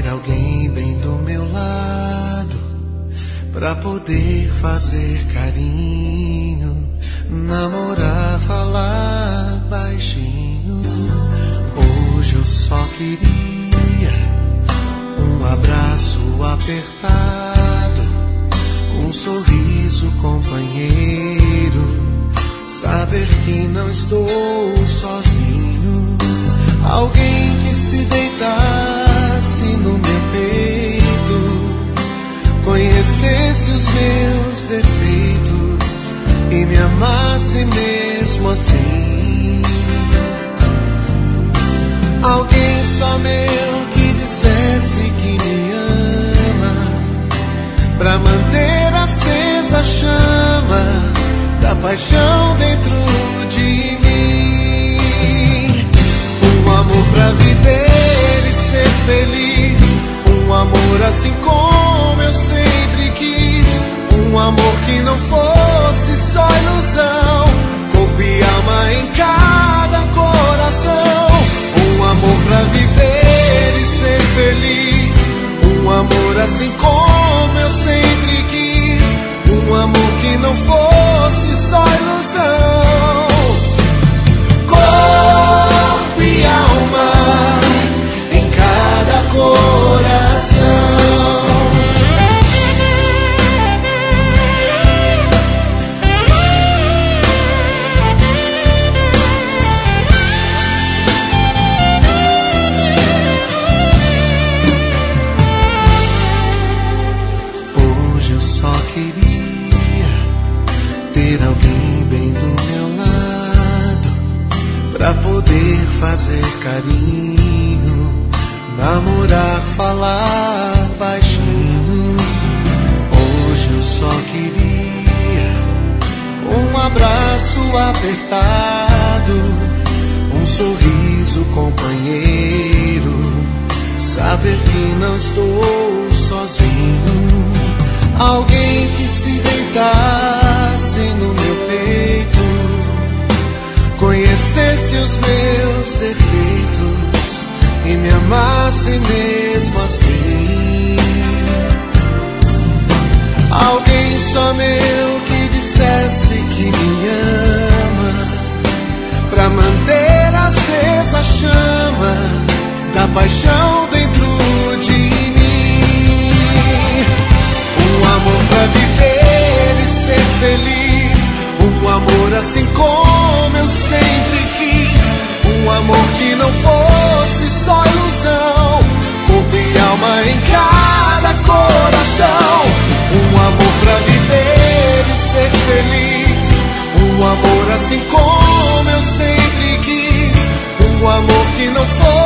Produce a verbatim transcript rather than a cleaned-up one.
ter alguém bem do meu lado pra poder fazer carinho, namorar, falar baixinho. Hoje eu só queria um abraço apertado, um sorriso companheiro, saber que não estou sozinho. Alguém que se deitasse no meu peito, conhecesse os meus defeitos e me amasse mesmo assim. Alguém só meu que dissesse que me ama, pra manter acesa a chama da paixão dentro de mim. Um amor pra viver e ser feliz, um amor assim como eu sempre quis, um amor que não fosse só ilusão, corpo e alma em cada coração. Um amor pra viver e ser feliz, um amor assim como eu sempre quis, um amor que não fosse só ilusão, corpo e alma em cada coração. Hoje eu só queria ter alguém bem do meu lado pra poder fazer carinho, namorar, falar baixinho. Hoje eu só queria um abraço apertado, um sorriso companheiro, saber que não estou sozinho. Alguém que se deitasse no meu peito, conhecesse os meus defeitos e me amasse mesmo assim. Alguém só meu que dissesse que me ama, pra manter acesa a chama da paixão dentro de mim. Um amor pra viver e ser feliz, um amor assim como eu sempre quis, um amor que não fosse só ilusão, corpo e alma em cada coração. Um amor pra viver e ser feliz, um amor assim como eu sempre quis, um amor que não fosse